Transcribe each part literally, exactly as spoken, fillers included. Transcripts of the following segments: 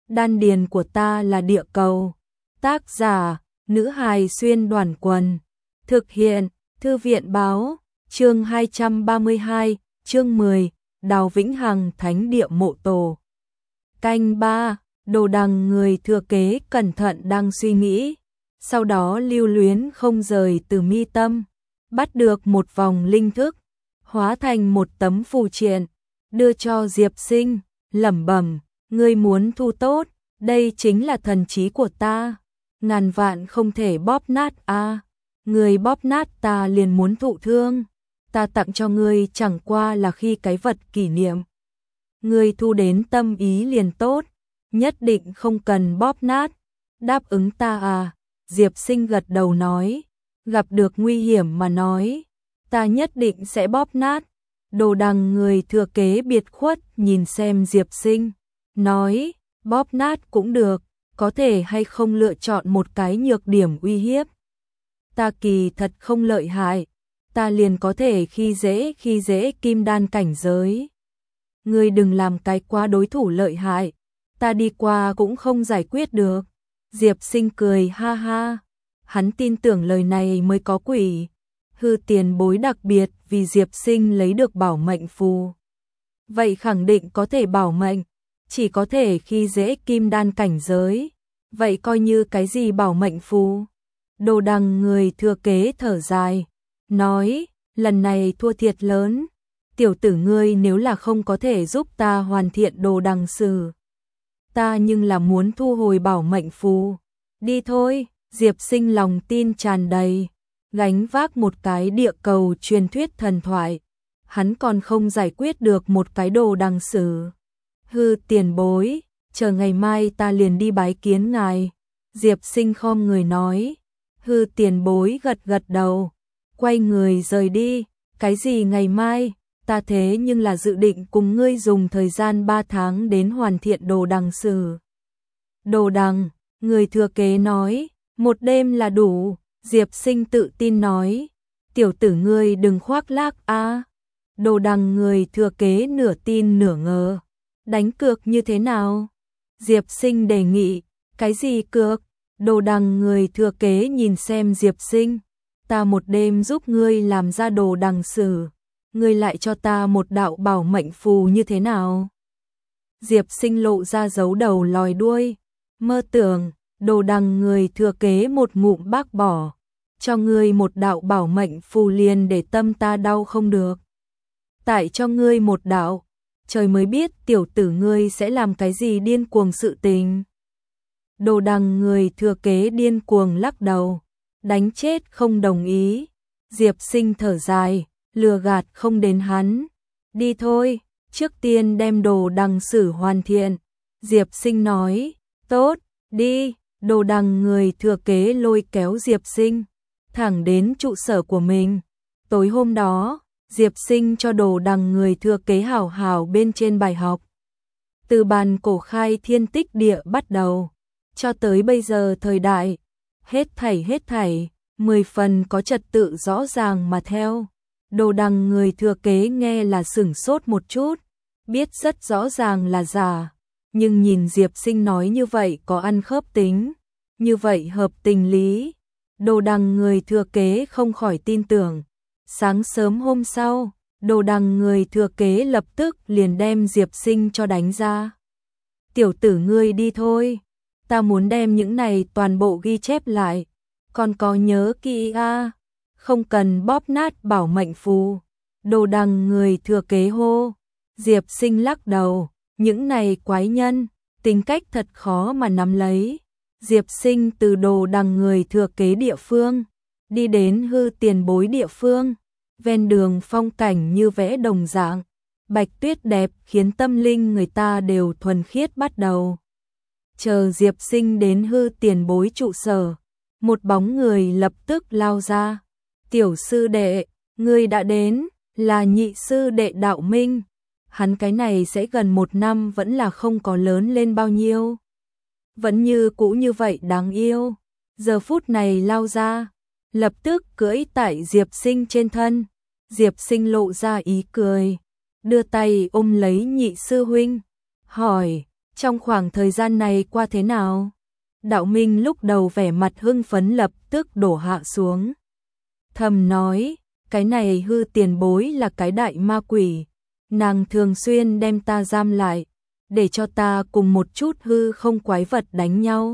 đan điền của ta là địa cầu. Tác giả, nữ hài xuyên đoàn quần. Thực hiện, Thư viện báo, chương hai trăm ba mươi hai, chương mười, Đào Vĩnh Hằng Thánh địa mộ tổ. Canh ba, Đồ Đằng người thừa kế cẩn thận đang suy nghĩ, sau đó lưu luyến không rời từ mi tâm, bắt được một vòng linh thức, hóa thành một tấm phù triện, đưa cho Diệp Sinh, lẩm bẩm, ngươi muốn thu tốt, đây chính là thần trí của ta, ngàn vạn không thể bóp nát a. À. Ngươi bóp nát ta liền muốn thụ thương, ta tặng cho ngươi chẳng qua là khi cái vật kỷ niệm. Ngươi thu đến tâm ý liền tốt, nhất định không cần bóp nát, đáp ứng ta à. Diệp Sinh gật đầu nói, gặp được nguy hiểm mà nói, ta nhất định sẽ bóp nát. Đồ Đằng người thừa kế biệt khuất nhìn xem Diệp Sinh, nói, bóp nát cũng được, có thể hay không lựa chọn một cái nhược điểm uy hiếp. Ta kỳ thật không lợi hại, ta liền có thể khi dễ khi dễ kim đan cảnh giới. Ngươi đừng làm cái quá đối thủ lợi hại, ta đi qua cũng không giải quyết được. Diệp Sinh cười ha ha, hắn tin tưởng lời này mới có quỷ. Hư tiền bối đặc biệt vì Diệp Sinh lấy được bảo mệnh phù. Vậy khẳng định có thể bảo mệnh, chỉ có thể khi dễ kim đan cảnh giới. Vậy coi như cái gì bảo mệnh phù? Đồ Đằng người thừa kế thở dài, nói, lần này thua thiệt lớn. Tiểu tử ngươi nếu là không có thể giúp ta hoàn thiện Đồ Đằng sử, ta nhưng là muốn thu hồi bảo mệnh phù. Đi thôi, Diệp Sinh lòng tin tràn đầy, gánh vác một cái địa cầu truyền thuyết thần thoại, hắn còn không giải quyết được một cái Đồ Đằng sử. Hư tiền bối, chờ ngày mai ta liền đi bái kiến ngài. Diệp Sinh khom người nói. Hư tiền bối gật gật đầu, quay người rời đi. Cái gì ngày mai, ta thế nhưng là dự định cùng ngươi dùng thời gian ba tháng đến hoàn thiện Đồ Đằng sử. Đồ Đằng, người thừa kế nói, một đêm là đủ. Diệp Sinh tự tin nói, tiểu tử ngươi đừng khoác lác a. À. Đồ Đằng người thừa kế nửa tin nửa ngờ, đánh cược như thế nào? Diệp Sinh đề nghị, cái gì cược? Đồ Đằng người thừa kế nhìn xem Diệp Sinh, ta một đêm giúp ngươi làm ra Đồ Đằng sử, ngươi lại cho ta một đạo bảo mệnh phù như thế nào? Diệp Sinh lộ ra dấu đầu lòi đuôi, mơ tưởng. Đồ Đằng người thừa kế một ngụm bác bỏ, cho ngươi một đạo bảo mệnh phù liền để tâm ta đau không được. Tại cho ngươi một đạo, trời mới biết tiểu tử ngươi sẽ làm cái gì điên cuồng sự tình. Đồ Đằng người thừa kế điên cuồng lắc đầu, đánh chết không đồng ý. Diệp Sinh thở dài, lừa gạt không đến hắn. Đi thôi, trước tiên đem Đồ Đằng sử hoàn thiện. Diệp Sinh nói, tốt, đi. Đồ Đằng người thừa kế lôi kéo Diệp Sinh, thẳng đến trụ sở của mình. Tối hôm đó, Diệp Sinh cho Đồ Đằng người thừa kế hảo hảo bên trên bài học. Từ bàn cổ khai thiên tích địa bắt đầu, cho tới bây giờ thời đại, hết thảy hết thảy, mười phần có trật tự rõ ràng mà theo. Đồ Đằng người thừa kế nghe là sửng sốt một chút, biết rất rõ ràng là giả. Nhưng nhìn Diệp Sinh nói như vậy có ăn khớp tính, như vậy hợp tình lý. Đồ Đằng người thừa kế không khỏi tin tưởng. Sáng sớm hôm sau, Đồ Đằng người thừa kế lập tức liền đem Diệp Sinh cho đánh ra. Tiểu tử ngươi đi thôi, ta muốn đem những này toàn bộ ghi chép lại, còn có nhớ kỹ a, à? Không cần bóp nát bảo mệnh phù. Đồ Đằng người thừa kế hô. Diệp Sinh lắc đầu, những này quái nhân, tính cách thật khó mà nắm lấy. Diệp Sinh từ Đồ Đằng người thừa kế địa phương, đi đến Hư tiền bối địa phương, ven đường phong cảnh như vẽ đồng dạng, bạch tuyết đẹp khiến tâm linh người ta đều thuần khiết bắt đầu. Chờ Diệp Sinh đến Hư tiền bối trụ sở, một bóng người lập tức lao ra. Tiểu sư đệ, ngươi đã đến, là nhị sư đệ Đạo Minh. Hắn cái này sẽ gần một năm vẫn là không có lớn lên bao nhiêu. Vẫn như cũ như vậy đáng yêu. Giờ phút này lao ra, lập tức cưỡi tại Diệp Sinh trên thân. Diệp Sinh lộ ra ý cười, đưa tay ôm lấy nhị sư huynh, hỏi, Trong khoảng thời gian này qua thế nào? Đạo Minh lúc đầu vẻ mặt hưng phấn lập tức đổ hạ xuống. Thầm nói, cái này Hư tiền bối là cái đại ma quỷ. Nàng thường xuyên đem ta giam lại, để cho ta cùng một chút hư không quái vật đánh nhau.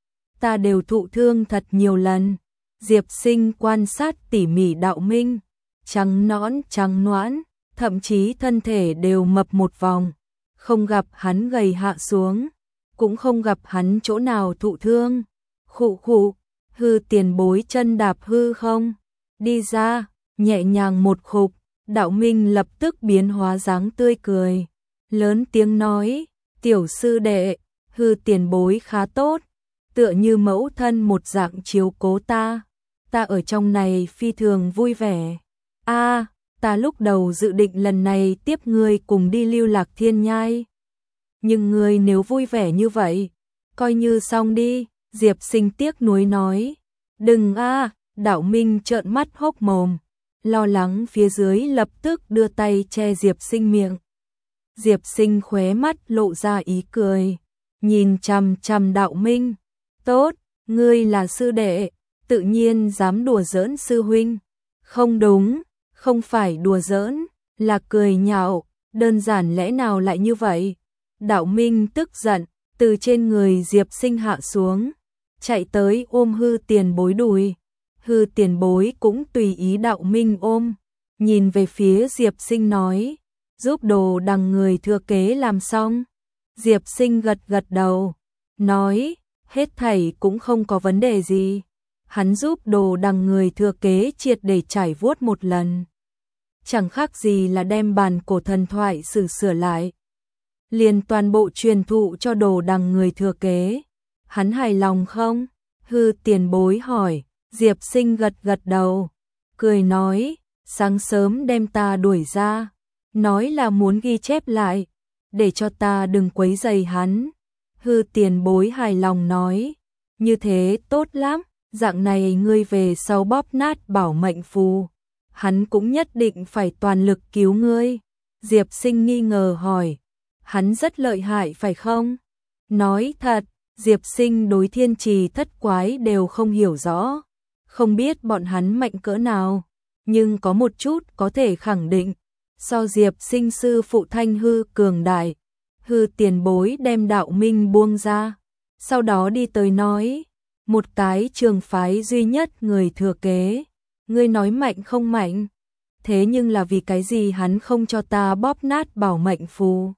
Ta đều thụ thương thật nhiều lần. Diệp Sinh quan sát tỉ mỉ Đạo Minh, trắng nõn trắng noãn, thậm chí thân thể đều mập một vòng, không gặp hắn gầy hạ xuống, cũng không gặp hắn chỗ nào thụ thương. Khụ khụ, Hư tiền bối chân đạp hư không, đi ra, nhẹ nhàng một khục, Đạo Minh lập tức biến hóa dáng tươi cười, lớn tiếng nói, tiểu sư đệ, Hư tiền bối khá tốt, tựa như mẫu thân một dạng chiếu cố ta, ta ở trong này phi thường vui vẻ. A, à, ta lúc đầu dự định lần này tiếp ngươi cùng đi Lưu Lạc Thiên Nhai. Nhưng ngươi nếu vui vẻ như vậy, coi như xong đi, Diệp Sinh tiếc nuối nói. Đừng a, à, Đạo Minh trợn mắt hốc mồm, lo lắng phía dưới lập tức đưa tay che Diệp Sinh miệng. Diệp Sinh khóe mắt lộ ra ý cười, nhìn chằm chằm Đạo Minh. Tốt, ngươi là sư đệ, tự nhiên dám đùa giỡn sư huynh. Không đúng, không phải đùa giỡn, là cười nhạo, đơn giản lẽ nào lại như vậy? Đạo Minh tức giận, từ trên người Diệp Sinh hạ xuống, chạy tới ôm Hư tiền bối đùi. Hư tiền bối cũng tùy ý Đạo Minh ôm, nhìn về phía Diệp Sinh nói, giúp đồ đằng người thừa kế làm xong. Diệp Sinh gật gật đầu, nói, hết thảy cũng không có vấn đề gì. Hắn giúp đồ đằng người thừa kế triệt để trải vuốt một lần. Chẳng khác gì là đem bản cổ thần thoại sửa sửa lại. Liền toàn bộ truyền thụ cho đồ đằng người thừa kế. Hắn hài lòng không? Hư tiền bối hỏi. Diệp Sinh gật gật đầu, cười nói, sáng sớm đem ta đuổi ra, nói là muốn ghi chép lại, để cho ta đừng quấy rầy hắn. Hư tiền bối hài lòng nói, như thế tốt lắm, dạng này ngươi về sau bóp nát bảo mệnh phù, hắn cũng nhất định phải toàn lực cứu ngươi. Diệp Sinh nghi ngờ hỏi, hắn rất lợi hại phải không? Nói thật, Diệp Sinh đối Thiên Trì thất quái đều không hiểu rõ, không biết bọn hắn mạnh cỡ nào, nhưng có một chút có thể khẳng định, so Diệp Sinh sư phụ Thanh Hư cường đại. Hư tiền bối đem Đạo Minh buông ra, sau đó đi tới nói, một cái trường phái duy nhất người thừa kế, ngươi nói mạnh không mạnh, thế nhưng là vì cái gì hắn không cho ta bóp nát bảo mệnh phù?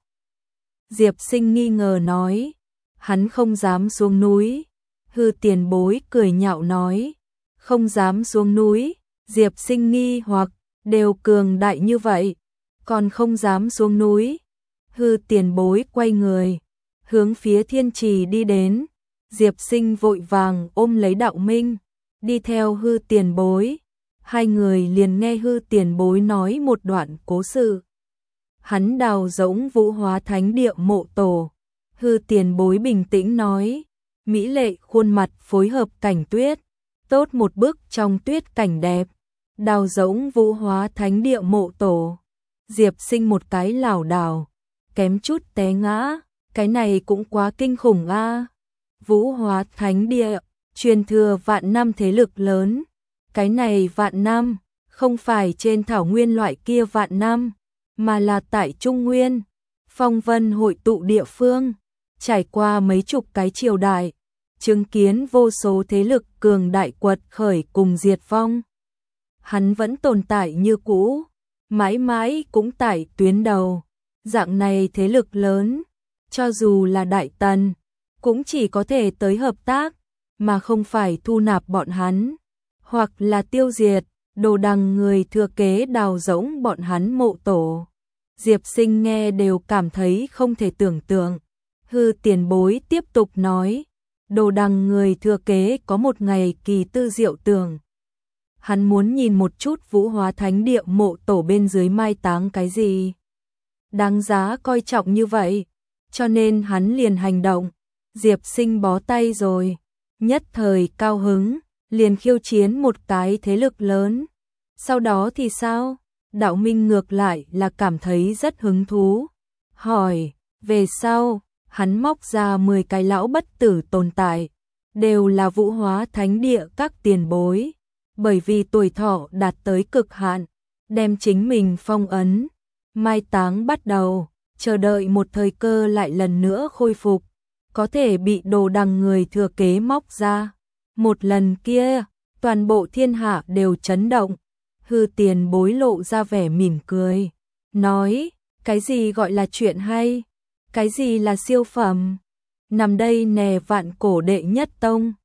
Diệp Sinh nghi ngờ nói, hắn không dám xuống núi. Hư tiền bối cười nhạo nói, không dám xuống núi. Diệp Sinh nghi hoặc, đều cường đại như vậy, còn không dám xuống núi. Hư tiền bối quay người, hướng phía Thiên Trì đi đến. Diệp Sinh vội vàng ôm lấy Đạo Minh, đi theo Hư tiền bối. Hai người liền nghe Hư tiền bối nói một đoạn cố sự. Hắn đào rỗng Vũ Hóa Thánh Địa mộ tổ. Hư tiền bối bình tĩnh nói, mỹ lệ khuôn mặt phối hợp cảnh tuyết, tốt một bức trong tuyết cảnh đẹp. Đào rỗng Vũ Hóa Thánh Địa mộ tổ. Diệp Sinh một cái lảo đảo, kém chút té ngã, cái này cũng quá kinh khủng a. À. Vũ Hóa Thánh Địa, truyền thừa vạn năm thế lực lớn, cái này vạn năm, không phải trên thảo nguyên loại kia vạn năm, mà là tại Trung Nguyên, phong vân hội tụ địa phương, trải qua mấy chục cái triều đại, chứng kiến vô số thế lực cường đại quật khởi cùng diệt vong. Hắn vẫn tồn tại như cũ, mãi mãi cũng tại tuyến đầu. Dạng này thế lực lớn, cho dù là Đại Tần, cũng chỉ có thể tới hợp tác, mà không phải thu nạp bọn hắn, hoặc là tiêu diệt. Đồ đằng người thừa kế đào rỗng bọn hắn mộ tổ. Diệp Sinh nghe đều cảm thấy không thể tưởng tượng. Hư tiền bối tiếp tục nói, đồ đằng người thừa kế có một ngày kỳ tư diệu tưởng. Hắn muốn nhìn một chút Vũ Hóa Thánh Địa mộ tổ bên dưới mai táng cái gì. Đáng giá coi trọng như vậy, cho nên hắn liền hành động. Diệp Sinh bó tay rồi, nhất thời cao hứng, liền khiêu chiến một cái thế lực lớn. Sau đó thì sao? Đạo Minh ngược lại là cảm thấy rất hứng thú. Hỏi, về sau, hắn móc ra mười cái lão bất tử tồn tại, đều là vũ hóa thánh địa các tiền bối, bởi vì tuổi thọ đạt tới cực hạn, đem chính mình phong ấn, mai táng bắt đầu, chờ đợi một thời cơ lại lần nữa khôi phục, có thể bị đồ đằng người thừa kế móc ra. Một lần kia, toàn bộ thiên hạ đều chấn động, hư tiền bối lộ ra vẻ mỉm cười, nói, cái gì gọi là chuyện hay, cái gì là siêu phẩm, nằm đây nè vạn cổ đệ nhất tông.